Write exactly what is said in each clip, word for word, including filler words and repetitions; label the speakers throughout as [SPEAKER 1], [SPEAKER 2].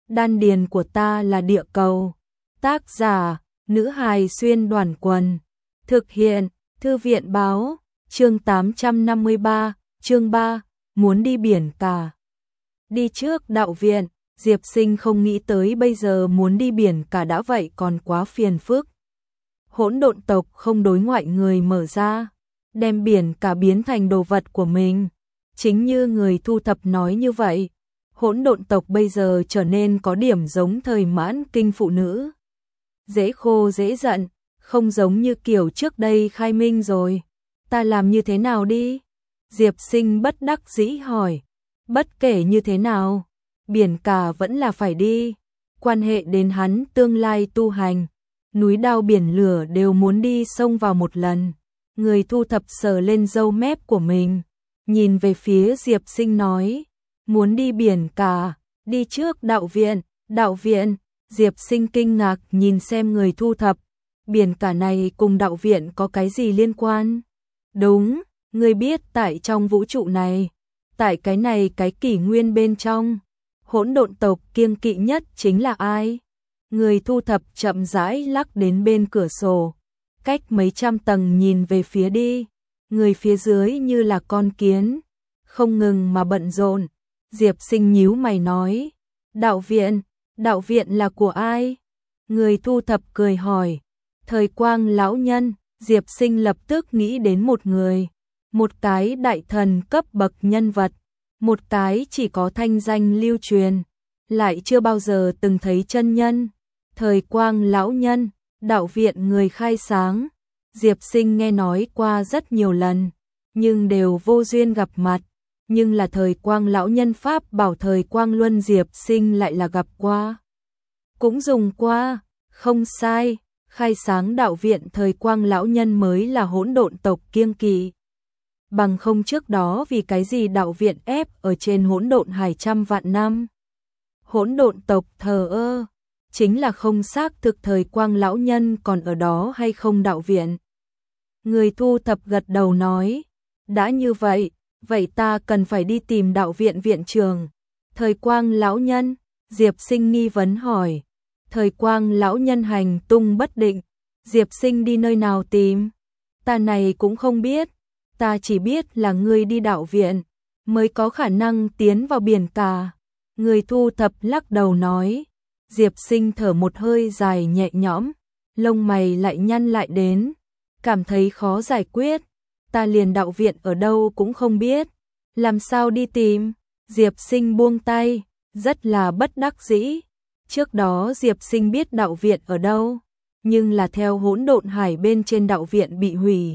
[SPEAKER 1] đan điền của ta là địa cầu. Tác giả, nữ hài xuyên đoàn quần. Thực hiện, thư viện báo, chương tám trăm năm mươi ba, chương ba, muốn đi biển cả. Đi trước đạo viện, Diệp Sinh không nghĩ tới bây giờ muốn đi biển cả đã vậy còn quá phiền phức. Hỗn độn tộc không đối ngoại người mở ra, đem biển cả biến thành đồ vật của mình. Chính như người thu thập nói như vậy, hỗn độn tộc bây giờ trở nên có điểm giống thời mãn kinh phụ nữ. Dễ khô dễ giận, không giống như kiểu trước đây khai minh rồi. Ta làm như thế nào đi? Diệp Sinh bất đắc dĩ hỏi. Bất kể như thế nào, biển cả vẫn là phải đi. Quan hệ đến hắn tương lai tu hành, núi đao biển lửa đều muốn đi xông vào một lần. Người thu thập sờ lên râu mép của mình, nhìn về phía Diệp Sinh nói, muốn đi biển cả, đi trước đạo viện. Đạo viện? Diệp Sinh kinh ngạc nhìn xem người thu thập, biển cả này cùng đạo viện có cái gì liên quan? Đúng, ngươi biết tại trong vũ trụ này, tại cái này cái kỷ nguyên bên trong, hỗn độn tộc kiêng kỵ nhất chính là ai? Người thu thập chậm rãi lắc đến bên cửa sổ, cách mấy trăm tầng nhìn về phía đi, người phía dưới như là con kiến, không ngừng mà bận rộn. Diệp Sinh nhíu mày nói, đạo viện, đạo viện là của ai? Người thu thập cười hỏi, Thời Quang lão nhân. Diệp Sinh lập tức nghĩ đến một người, một cái đại thần cấp bậc nhân vật, một cái chỉ có thanh danh lưu truyền, lại chưa bao giờ từng thấy chân nhân. Thời Quang lão nhân, đạo viện người khai sáng, Diệp Sinh nghe nói qua rất nhiều lần, nhưng đều vô duyên gặp mặt, nhưng là Thời Quang lão nhân pháp bảo Thời Quang Luân Diệp Sinh lại là gặp qua, cũng dùng qua. Không sai, khai sáng đạo viện Thời Quang lão nhân mới là hỗn độn tộc kiêng kỵ. Bằng không trước đó vì cái gì đạo viện ép ở trên hỗn độn hải trăm vạn năm. Hỗn độn tộc thờ ơ, chính là không xác thực Thời Quang lão nhân còn ở đó hay không đạo viện. Người thu thập gật đầu nói, đã như vậy, vậy ta cần phải đi tìm đạo viện viện trưởng. Thời Quang lão nhân, Diệp Sinh nghi vấn hỏi. Thời Quang lão nhân hành tung bất định, Diệp Sinh đi nơi nào tìm? Ta này cũng không biết, ta chỉ biết là ngươi đi đạo viện, mới có khả năng tiến vào biển cả. Người thu thập lắc đầu nói, Diệp Sinh thở một hơi dài nhẹ nhõm, lông mày lại nhăn lại đến, cảm thấy khó giải quyết, ta liền đạo viện ở đâu cũng không biết, làm sao đi tìm? Diệp Sinh buông tay, rất là bất đắc dĩ. Trước đó Diệp Sinh biết đạo viện ở đâu, nhưng là theo hỗn độn hải bên trên đạo viện bị hủy.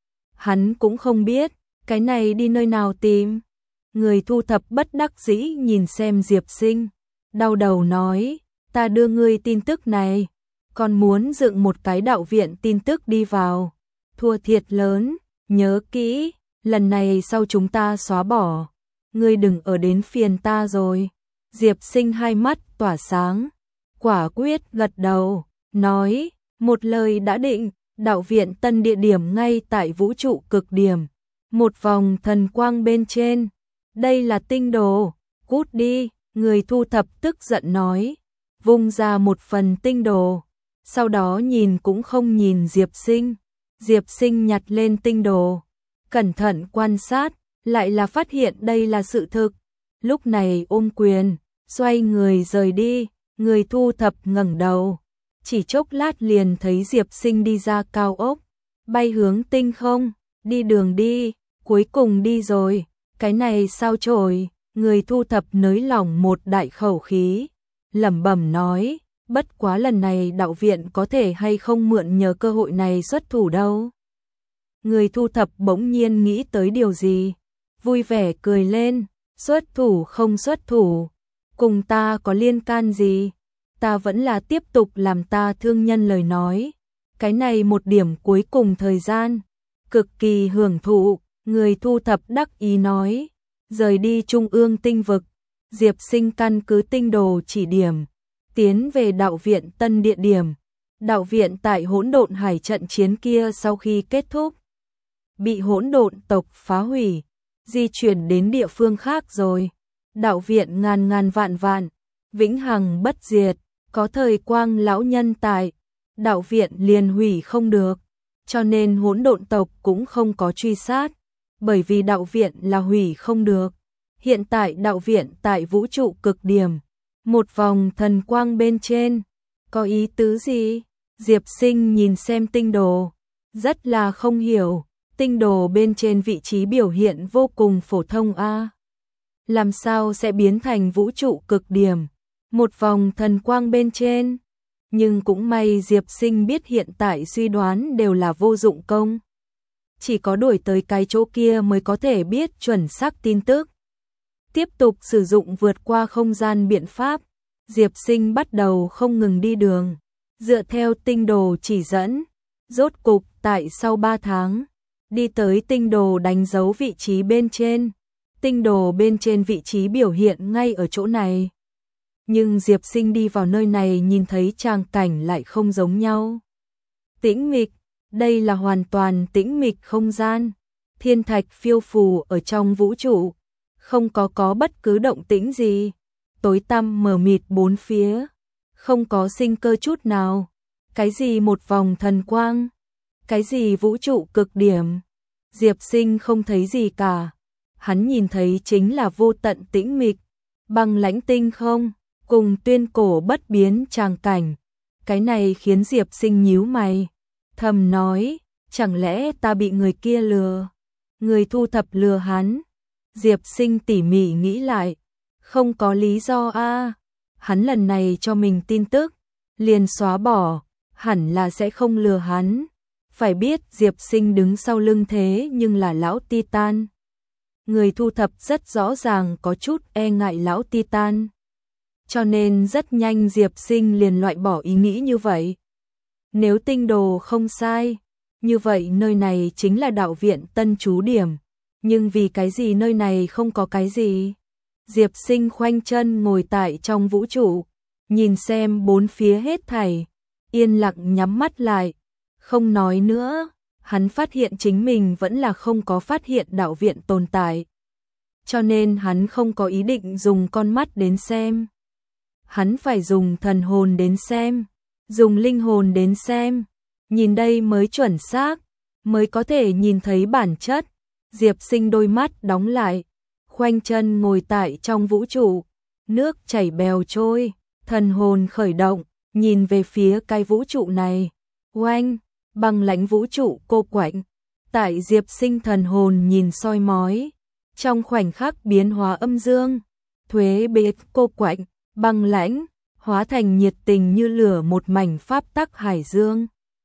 [SPEAKER 1] Hắn cũng không biết, cái này đi nơi nào tìm. Người thu thập bất đắc dĩ nhìn xem Diệp Sinh, đau đầu nói, ta đưa ngươi tin tức này, còn muốn dựng một cái đạo viện tin tức đi vào. Thua thiệt lớn, nhớ kỹ, lần này sau chúng ta xóa bỏ, ngươi đừng ở đến phiền ta rồi. Diệp Sinh hai mắt tỏa sáng, quả quyết gật đầu, nói, một lời đã định, đạo viện tân địa điểm ngay tại vũ trụ cực điểm, một vòng thần quang bên trên, đây là tinh đồ, cút đi. Người thu thập tức giận nói, vung ra một phần tinh đồ, sau đó nhìn cũng không nhìn Diệp Sinh. Diệp Sinh nhặt lên tinh đồ, cẩn thận quan sát, lại là phát hiện đây là sự thực. Lúc này ôm quyền, xoay người rời đi. Người thu thập ngẩng đầu, chỉ chốc lát liền thấy Diệp Sinh đi ra cao ốc, bay hướng tinh không, đi đường đi, cuối cùng đi rồi, cái này sao trổi. Người thu thập nới lỏng một đại khẩu khí, lẩm bẩm nói, bất quá lần này đạo viện có thể hay không mượn nhờ cơ hội này xuất thủ đâu. Người thu thập bỗng nhiên nghĩ tới điều gì, vui vẻ cười lên, xuất thủ không xuất thủ, cùng ta có liên can gì, ta vẫn là tiếp tục làm ta thương nhân lời nói, cái này một điểm cuối cùng thời gian, cực kỳ hưởng thụ. Người thu thập đắc ý nói, rời đi trung ương tinh vực, Diệp Sinh căn cứ tinh đồ chỉ điểm, tiến về đạo viện tân địa điểm. Đạo viện tại hỗn độn hải trận chiến kia sau khi kết thúc, bị hỗn độn tộc phá hủy, di chuyển đến địa phương khác rồi. Đạo viện ngàn ngàn vạn vạn, vĩnh hằng bất diệt, có thời quang lão nhân tại, đạo viện liền hủy không được, cho nên hỗn độn tộc cũng không có truy sát, bởi vì đạo viện là hủy không được. Hiện tại đạo viện tại vũ trụ cực điểm, một vòng thần quang bên trên, có ý tứ gì? Diệp Sinh nhìn xem tinh đồ, rất là không hiểu, tinh đồ bên trên vị trí biểu hiện vô cùng phổ thông a. Làm sao sẽ biến thành vũ trụ cực điểm, một vòng thần quang bên trên? Nhưng cũng may Diệp Sinh biết hiện tại suy đoán đều là vô dụng công. Chỉ có đuổi tới cái chỗ kia mới có thể biết chuẩn xác tin tức. Tiếp tục sử dụng vượt qua không gian biện pháp, Diệp Sinh bắt đầu không ngừng đi đường, dựa theo tinh đồ chỉ dẫn, rốt cục tại sau ba tháng, đi tới tinh đồ đánh dấu vị trí bên trên, tinh đồ bên trên vị trí biểu hiện ngay ở chỗ này. Nhưng Diệp Sinh đi vào nơi này nhìn thấy tràng cảnh lại không giống nhau. Tĩnh mịch, đây là hoàn toàn tĩnh mịch không gian, thiên thạch phiêu phù ở trong vũ trụ, không có có bất cứ động tĩnh gì, tối tăm mờ mịt bốn phía, không có sinh cơ chút nào. Cái gì một vòng thần quang, cái gì vũ trụ cực điểm, Diệp Sinh không thấy gì cả. Hắn nhìn thấy chính là vô tận tĩnh mịch, băng lãnh tinh không, cùng tuyên cổ bất biến tràng cảnh. Cái này khiến Diệp Sinh nhíu mày, thầm nói, chẳng lẽ ta bị người kia lừa? Người thu thập lừa hắn? Diệp Sinh tỉ mỉ nghĩ lại, không có lý do a. Hắn lần này cho mình tin tức, liền xóa bỏ, hẳn là sẽ không lừa hắn. Phải biết Diệp Sinh đứng sau lưng thế nhưng là lão Titan. Người thu thập rất rõ ràng có chút e ngại lão Titan. Cho nên rất nhanh Diệp Sinh liền loại bỏ ý nghĩ như vậy. Nếu tinh đồ không sai, như vậy nơi này chính là đạo viện tân trú điểm. Nhưng vì cái gì nơi này không có cái gì? Diệp Sinh khoanh chân ngồi tại trong vũ trụ, nhìn xem bốn phía hết thảy, yên lặng nhắm mắt lại, không nói nữa. Hắn phát hiện chính mình vẫn là không có phát hiện đạo viện tồn tại. Cho nên hắn không có ý định dùng con mắt đến xem. Hắn phải dùng thần hồn đến xem, dùng linh hồn đến xem. Nhìn đây mới chuẩn xác, mới có thể nhìn thấy bản chất. Diệp Sinh đôi mắt đóng lại, khoanh chân ngồi tại trong vũ trụ, nước chảy bèo trôi, thần hồn khởi động, nhìn về phía cái vũ trụ này. Oanh, băng lãnh vũ trụ cô quạnh, tại Diệp Sinh thần hồn nhìn soi mói, trong khoảnh khắc biến hóa âm dương, thuế biệt cô quạnh, băng lãnh, hóa thành nhiệt tình như lửa một mảnh pháp tắc hải dương.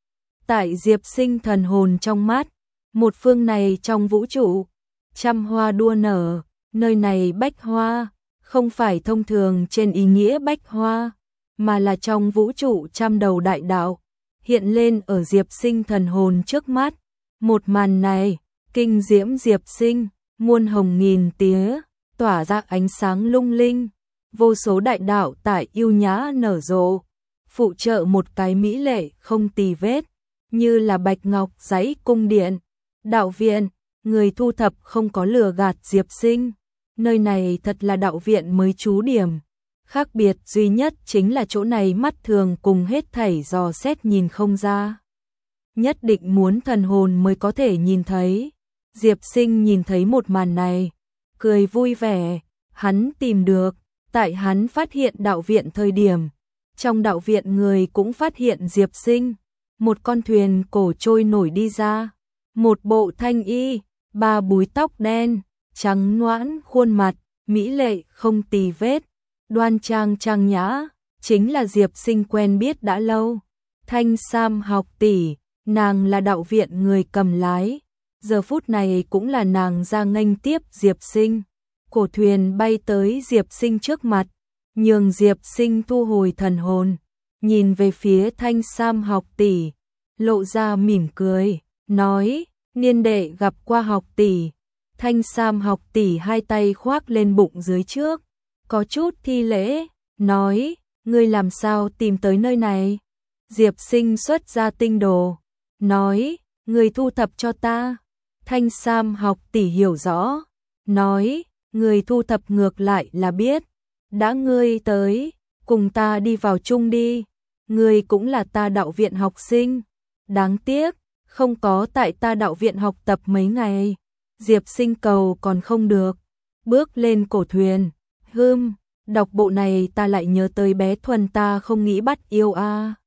[SPEAKER 1] Tại Diệp Sinh thần hồn trong mắt, một phương này trong vũ trụ, trăm hoa đua nở, nơi này bách hoa, không phải thông thường trên ý nghĩa bách hoa, mà là trong vũ trụ trăm đầu đại đạo, hiện lên ở Diệp Sinh thần hồn trước mắt. Một màn này, kinh diễm Diệp Sinh, muôn hồng nghìn tía, tỏa ra ánh sáng lung linh, vô số đại đạo tại yêu nhã nở rộ, phụ trợ một cái mỹ lệ không tì vết, như là bạch ngọc giấy cung điện. Đạo viện, người thu thập không có lừa gạt Diệp Sinh, nơi này thật là đạo viện mới trú điểm. Khác biệt duy nhất chính là chỗ này mắt thường cùng hết thảy dò xét nhìn không ra. Nhất định muốn thần hồn mới có thể nhìn thấy. Diệp Sinh nhìn thấy một màn này, cười vui vẻ, hắn tìm được, tại hắn phát hiện đạo viện thời điểm. Trong đạo viện người cũng phát hiện Diệp Sinh, một con thuyền cổ trôi nổi đi ra, một bộ thanh y, ba búi tóc đen, trắng nõn khuôn mặt, mỹ lệ không tì vết, đoan trang trang nhã, chính là Diệp Sinh quen biết đã lâu. Thanh Sam học tỷ, nàng là đạo viện người cầm lái, giờ phút này cũng là nàng ra nghênh tiếp Diệp Sinh. Cổ thuyền bay tới Diệp Sinh trước mặt, nhường Diệp Sinh thu hồi thần hồn, nhìn về phía Thanh Sam học tỷ, lộ ra mỉm cười, nói, niên đệ gặp qua học tỷ. Thanh Sam học tỷ hai tay khoác lên bụng dưới trước, có chút thi lễ, nói, ngươi làm sao tìm tới nơi này? Diệp Sinh xuất ra tinh đồ, nói, ngươi thu thập cho ta. Thanh Sam học tỷ hiểu rõ, nói, ngươi thu thập ngược lại là biết, đã ngươi tới, cùng ta đi vào chung đi, ngươi cũng là ta đạo viện học sinh. Đáng tiếc, không có tại ta đạo viện học tập mấy ngày. Diệp Sinh cầu còn không được, bước lên cổ thuyền. Hừm, đọc bộ này ta lại nhớ tới bé Thuần, ta không nghĩ bắt yêu a.